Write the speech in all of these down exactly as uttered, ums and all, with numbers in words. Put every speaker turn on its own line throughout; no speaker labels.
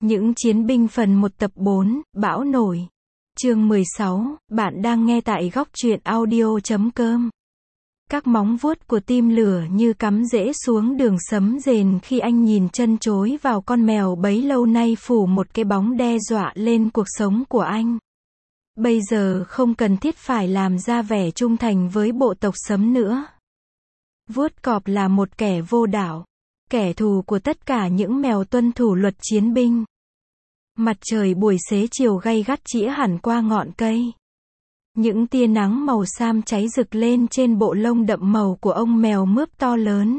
Những chiến binh phần một tập bốn, Bão nổi. Chương mười sáu, bạn đang nghe tại góc truyện audio chấm com. Các móng vuốt của tim lửa như cắm rễ xuống đường sấm rền khi anh nhìn chân chối vào con mèo bấy lâu nay phủ một cái bóng đe dọa lên cuộc sống của anh. Bây giờ không cần thiết phải làm ra vẻ trung thành với bộ tộc sấm nữa. Vuốt cọp là một kẻ vô đạo, kẻ thù của tất cả những mèo tuân thủ luật chiến binh. Mặt trời buổi xế chiều gay gắt chĩa hẳn qua ngọn cây. Những tia nắng màu xám cháy rực lên trên bộ lông đậm màu của ông mèo mướp to lớn.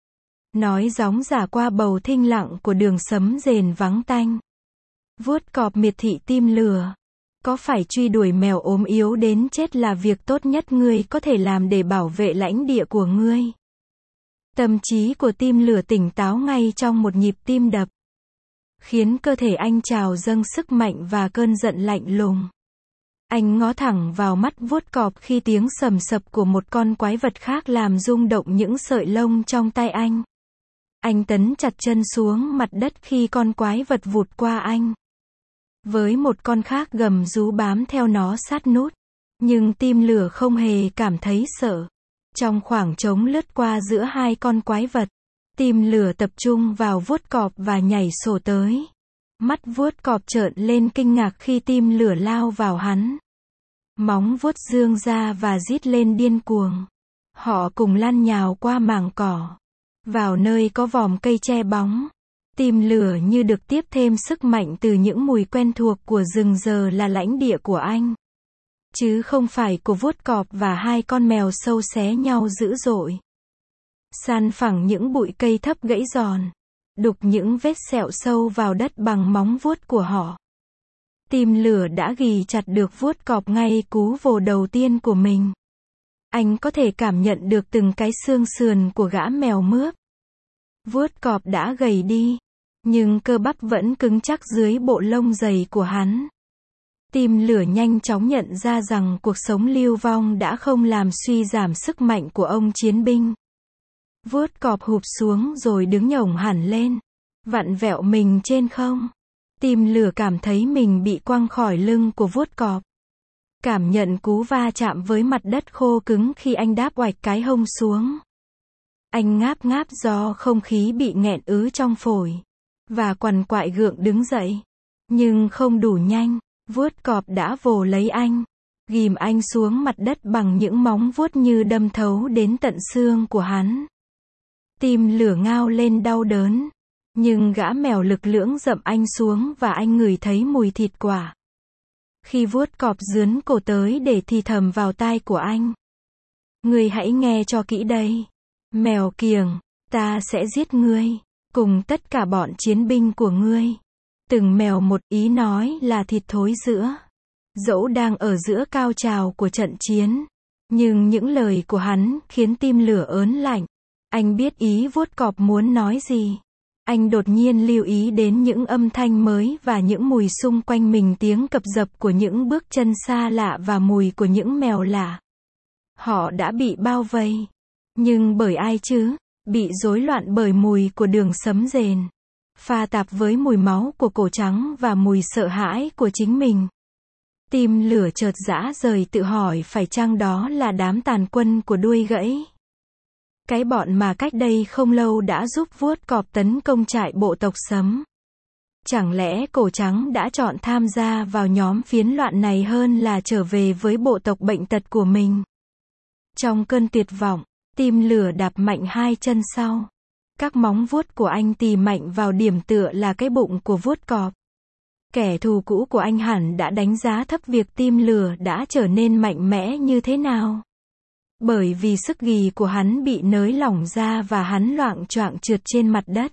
Nói gióng giả qua bầu thinh lặng của đường sấm rền vắng tanh. Vuốt cọp miệt thị tim lửa. Có phải truy đuổi mèo ốm yếu đến chết là việc tốt nhất ngươi có thể làm để bảo vệ lãnh địa của ngươi? Tâm trí của tim lửa tỉnh táo ngay trong một nhịp tim đập, khiến cơ thể anh trào dâng sức mạnh và cơn giận lạnh lùng. Anh ngó thẳng vào mắt vuốt cọp khi tiếng sầm sập của một con quái vật khác làm rung động những sợi lông trong tay anh. Anh tấn chặt chân xuống mặt đất khi con quái vật vụt qua anh. Với một con khác gầm rú bám theo nó sát nút. Nhưng tim lửa không hề cảm thấy sợ. Trong khoảng trống lướt qua giữa hai con quái vật, tim lửa tập trung vào vuốt cọp và nhảy sổ tới. Mắt vuốt cọp trợn lên kinh ngạc khi tim lửa lao vào hắn. Móng vuốt dương ra và rít lên điên cuồng. Họ cùng lăn nhào qua mảng cỏ, vào nơi có vòm cây che bóng. Tim lửa như được tiếp thêm sức mạnh từ những mùi quen thuộc của rừng giờ là lãnh địa của anh, chứ không phải của vuốt cọp và hai con mèo sâu xé nhau dữ dội. San phẳng những bụi cây thấp gãy giòn, đục những vết sẹo sâu vào đất bằng móng vuốt của họ. Tim lửa đã ghì chặt được vuốt cọp ngay cú vồ đầu tiên của mình. Anh có thể cảm nhận được từng cái xương sườn của gã mèo mướp. Vuốt cọp đã gầy đi, nhưng cơ bắp vẫn cứng chắc dưới bộ lông dày của hắn. Tim lửa nhanh chóng nhận ra rằng cuộc sống lưu vong đã không làm suy giảm sức mạnh của ông chiến binh. Vuốt cọp hụp xuống rồi đứng nhổng hẳn lên, vặn vẹo mình trên không. Tim lửa cảm thấy mình bị quăng khỏi lưng của vuốt cọp. Cảm nhận cú va chạm với mặt đất khô cứng khi anh đáp oạch cái hông xuống. Anh ngáp ngáp do không khí bị nghẹn ứ trong phổi, và quằn quại gượng đứng dậy. Nhưng không đủ nhanh, vuốt cọp đã vồ lấy anh, ghìm anh xuống mặt đất bằng những móng vuốt như đâm thấu đến tận xương của hắn. Tim lửa ngao lên đau đớn, nhưng gã mèo lực lưỡng dậm anh xuống và anh ngửi thấy mùi thịt quả. Khi vuốt cọp dướn cổ tới để thì thầm vào tai của anh. Ngươi hãy nghe cho kỹ đây. Mèo kiểng, ta sẽ giết ngươi, cùng tất cả bọn chiến binh của ngươi. Từng mèo một, ý nói là thịt thối giữa. Dẫu đang ở giữa cao trào của trận chiến, nhưng những lời của hắn khiến tim lửa ớn lạnh. Anh biết ý vuốt cọp muốn nói gì. Anh đột nhiên lưu ý đến những âm thanh mới và những mùi xung quanh mình, tiếng cập dập của những bước chân xa lạ và mùi của những mèo lạ. Họ đã bị bao vây. Nhưng bởi ai chứ? Bị rối loạn bởi mùi của đường sấm rền, pha tạp với mùi máu của cổ trắng và mùi sợ hãi của chính mình. Tim lửa chợt rã rời tự hỏi phải chăng đó là đám tàn quân của đuôi gãy. Cái bọn mà cách đây không lâu đã giúp vuốt cọp tấn công trại bộ tộc sấm. Chẳng lẽ cổ trắng đã chọn tham gia vào nhóm phiến loạn này hơn là trở về với bộ tộc bệnh tật của mình? Trong cơn tuyệt vọng, tim lửa đạp mạnh hai chân sau. Các móng vuốt của anh tì mạnh vào điểm tựa là cái bụng của vuốt cọp. Kẻ thù cũ của anh hẳn đã đánh giá thấp việc tim lửa đã trở nên mạnh mẽ như thế nào. Bởi vì sức ghì của hắn bị nới lỏng ra và hắn loạng choạng trượt trên mặt đất.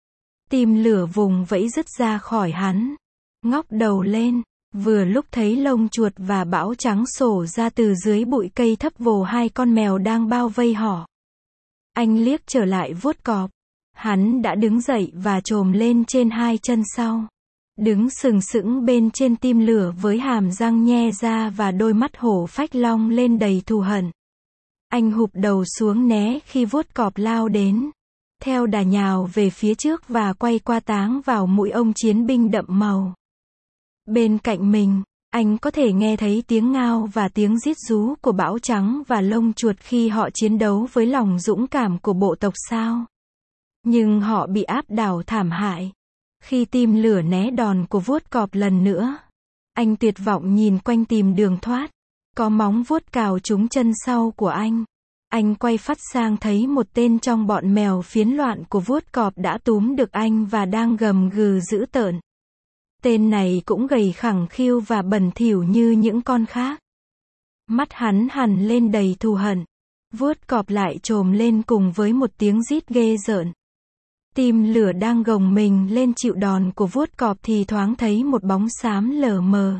Tim lửa vùng vẫy dứt ra khỏi hắn, ngóc đầu lên, vừa lúc thấy lông chuột và bão trắng sổ ra từ dưới bụi cây thấp vồ hai con mèo đang bao vây họ. Anh liếc trở lại vuốt cọp. Hắn đã đứng dậy và chồm lên trên hai chân sau. Đứng sừng sững bên trên tim lửa với hàm răng nhe ra và đôi mắt hổ phách long lên đầy thù hận. Anh hụp đầu xuống né khi vuốt cọp lao đến. theo đà nhào về phía trước và quay qua táng vào mũi ông chiến binh đậm màu. Bên cạnh mình, anh có thể nghe thấy tiếng ngao và tiếng rít rú của bão trắng và lông chuột khi họ chiến đấu với lòng dũng cảm của bộ tộc sao. Nhưng họ bị áp đảo thảm hại. Khi tim lửa né đòn của vuốt cọp lần nữa, anh tuyệt vọng nhìn quanh tìm đường thoát. Có móng vuốt cào trúng chân sau của anh. Anh quay phắt sang thấy một tên trong bọn mèo phiến loạn của vuốt cọp đã túm được anh và đang gầm gừ dữ tợn. Tên này cũng gầy khẳng khiu và bẩn thỉu như những con khác. Mắt hắn hằn lên đầy thù hận. Vuốt cọp lại trồm lên cùng với một tiếng rít ghê rợn. Tim lửa đang gồng mình lên chịu đòn của vuốt cọp thì thoáng thấy một bóng xám lờ mờ.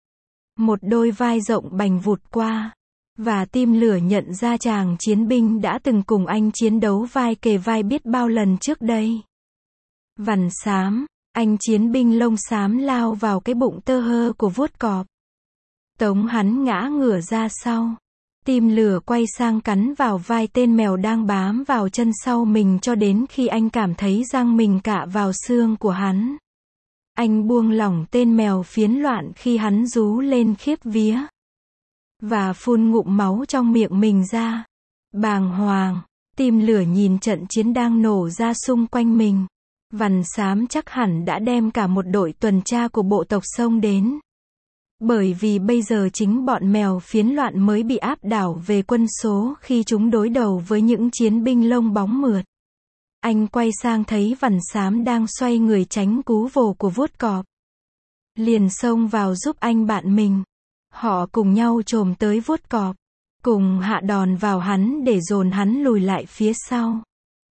Một đôi vai rộng bành vụt qua. Và tim lửa nhận ra chàng chiến binh đã từng cùng anh chiến đấu vai kề vai biết bao lần trước đây. Vằn xám, anh chiến binh lông xám lao vào cái bụng tơ hơ của vuốt cọp. Tống hắn ngã ngửa ra sau. Tim lửa quay sang cắn vào vai tên mèo đang bám vào chân sau mình cho đến khi anh cảm thấy răng mình cạ vào xương của hắn. Anh buông lỏng tên mèo phiến loạn khi hắn rú lên khiếp vía. Và phun ngụm máu trong miệng mình ra. Bàng hoàng, tim lửa nhìn trận chiến đang nổ ra xung quanh mình. Vằn xám chắc hẳn đã đem cả một đội tuần tra của bộ tộc xông đến. Bởi vì bây giờ chính bọn mèo phiến loạn mới bị áp đảo về quân số khi chúng đối đầu với những chiến binh lông bóng mượt. Anh quay sang thấy vằn xám đang xoay người tránh cú vồ của vuốt cọp. Liền xông vào giúp anh bạn mình. Họ cùng nhau chồm tới vuốt cọp. Cùng hạ đòn vào hắn để dồn hắn lùi lại phía sau.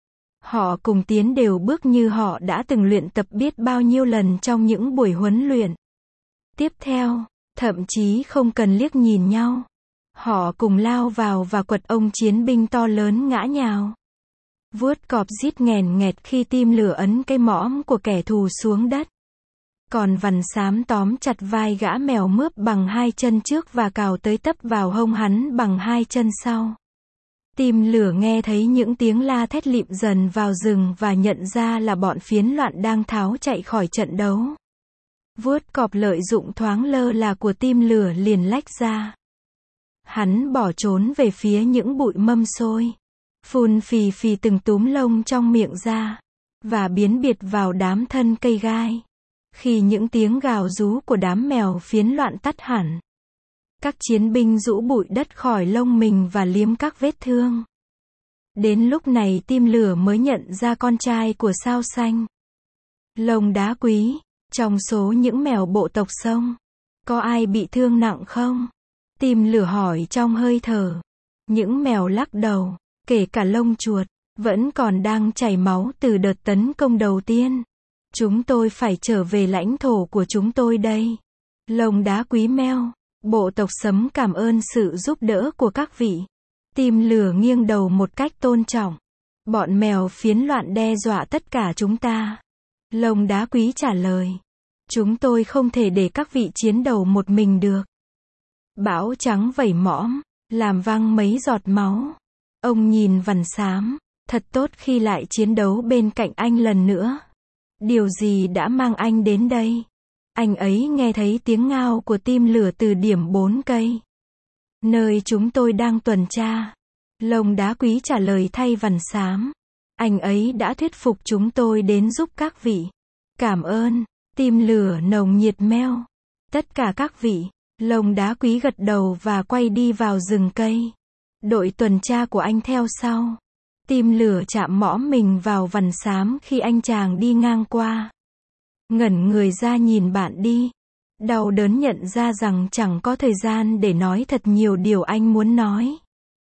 Họ cùng tiến đều bước như họ đã từng luyện tập biết bao nhiêu lần trong những buổi huấn luyện. Tiếp theo, thậm chí không cần liếc nhìn nhau. Họ cùng lao vào và quật ông chiến binh to lớn ngã nhào. Vuốt cọp rít nghèn nghẹt khi tim lửa ấn cái mõm của kẻ thù xuống đất. Còn vằn xám tóm chặt vai gã mèo mướp bằng hai chân trước và cào tới tấp vào hông hắn bằng hai chân sau. Tim lửa nghe thấy những tiếng la thét lịm dần vào rừng và nhận ra là bọn phiến loạn đang tháo chạy khỏi trận đấu. Vuốt cọp lợi dụng thoáng lơ là của tim lửa liền lách ra. Hắn bỏ trốn về phía những bụi mâm xôi. Phun phì phì từng túm lông trong miệng ra. Và biến biệt vào đám thân cây gai. Khi những tiếng gào rú của đám mèo phiến loạn tắt hẳn. Các chiến binh rũ bụi đất khỏi lông mình và liếm các vết thương. Đến lúc này tim lửa mới nhận ra con trai của sao xanh. Lông đá quý. Trong số những mèo bộ tộc sông, có ai bị thương nặng không? Tim lửa hỏi trong hơi thở. Những mèo lắc đầu, kể cả lông chuột, vẫn còn đang chảy máu từ đợt tấn công đầu tiên. Chúng tôi phải trở về lãnh thổ của chúng tôi đây. Lông đá quý meo, bộ tộc sấm cảm ơn sự giúp đỡ của các vị. Tim lửa nghiêng đầu một cách tôn trọng. Bọn mèo phiến loạn đe dọa tất cả chúng ta. Lông đá quý trả lời. Chúng tôi không thể để các vị chiến đấu một mình được. Bão trắng vẩy mõm, làm văng mấy giọt máu. Ông nhìn vằn xám, thật tốt khi lại chiến đấu bên cạnh anh lần nữa. Điều gì đã mang anh đến đây? Anh ấy nghe thấy tiếng ngao của tim lửa từ điểm bốn cây. Nơi chúng tôi đang tuần tra. Lông đá quý trả lời thay vằn xám. Anh ấy đã thuyết phục chúng tôi đến giúp các vị. Cảm ơn. Tim lửa nồng nhiệt meo. Tất cả các vị. Lông đá quý gật đầu và quay đi vào rừng cây. Đội tuần tra của anh theo sau. Tim lửa chạm mõm mình vào vằn xám khi anh chàng đi ngang qua. Ngẩn người ra nhìn bạn đi. Đau đớn nhận ra rằng chẳng có thời gian để nói thật nhiều điều anh muốn nói.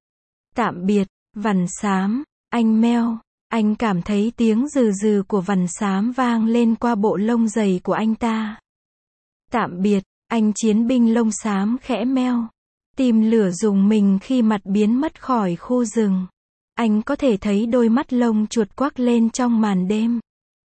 Tạm biệt, vằn xám, anh meo. Anh cảm thấy tiếng rừ rừ của vằn xám vang lên qua bộ lông dày của anh ta. Tạm biệt, anh chiến binh lông xám khẽ meo. Tim lửa rùng mình khi mặt biến mất khỏi khu rừng. Anh có thể thấy đôi mắt lông chuột quắc lên trong màn đêm.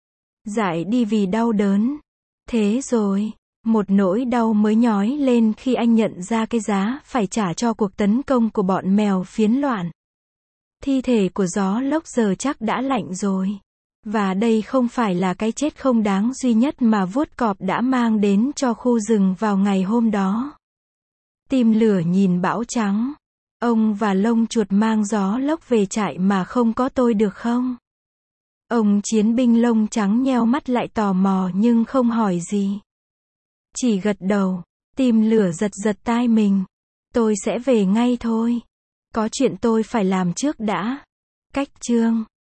Dại đi vì đau đớn. Thế rồi, một nỗi đau mới nhói lên khi anh nhận ra cái giá phải trả cho cuộc tấn công của bọn mèo phiến loạn. Thi thể của gió lốc giờ chắc đã lạnh rồi. Và đây không phải là cái chết không đáng duy nhất mà vuốt cọp đã mang đến cho khu rừng vào ngày hôm đó. Tim lửa nhìn bão trắng. Ông và lông chuột mang gió lốc về trại mà không có tôi được không? Ông chiến binh lông trắng nheo mắt lại tò mò nhưng không hỏi gì. Chỉ gật đầu. Tim lửa giật giật tai mình. Tôi sẽ về ngay thôi. Có chuyện tôi phải làm trước đã. Cách chương